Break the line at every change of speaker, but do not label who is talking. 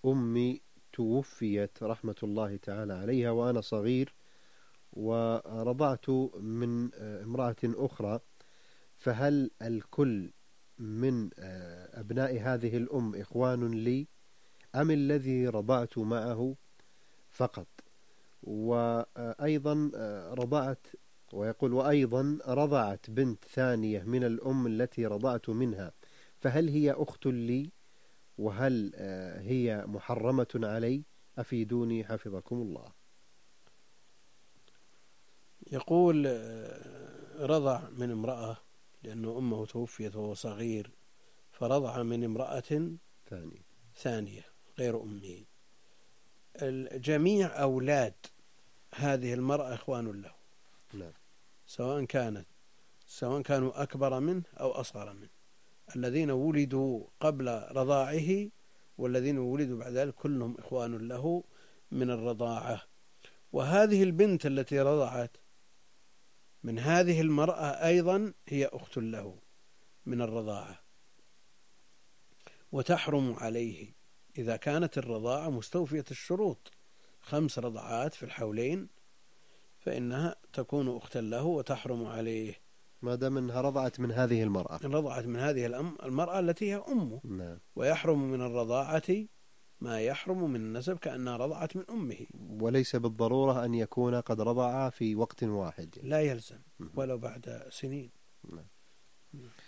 أمي توفيت رحمة الله تعالى عليها وأنا صغير، ورضعت من امرأة أخرى، فهل الكل من أبناء هذه الأم إخوان لي، أم الذي رضعت معه فقط؟ وأيضا رضعت، ويقول وأيضا رضعت بنت ثانية من الأم التي رضعت منها، فهل هي أخت لي، وهل هي محرمة علي؟ أفيدوني حفظكم الله.
يقول رضع من امرأة لأنه أمه توفيت وهو صغير، فرضع من امرأة ثانية غير أمه. جميع أولاد هذه المرأة إخوان له،
نعم.
سواء كانوا أكبر منه أو أصغر منه، الذين ولدوا قبل رضاعه والذين ولدوا بعد ذلك كلهم إخوان له من الرضاعة. وهذه البنت التي رضعت من هذه المرأة أيضا هي أخت له من الرضاعة، وتحرم عليه إذا كانت الرضاعة مستوفية الشروط، 5 رضعات في الحولين، فإنها تكون أختا له وتحرم عليه
ما دام أنها رضعت من هذه المرأة،
رضعت من هذه المرأة التي هي أمه.
نعم.
ويحرم من الرضاعة ما يحرم من النسب كأنها رضعت من أمه،
وليس بالضرورة أن يكون قد رضع في وقت واحد،
لا يلزم ولو بعد سنين.
نعم.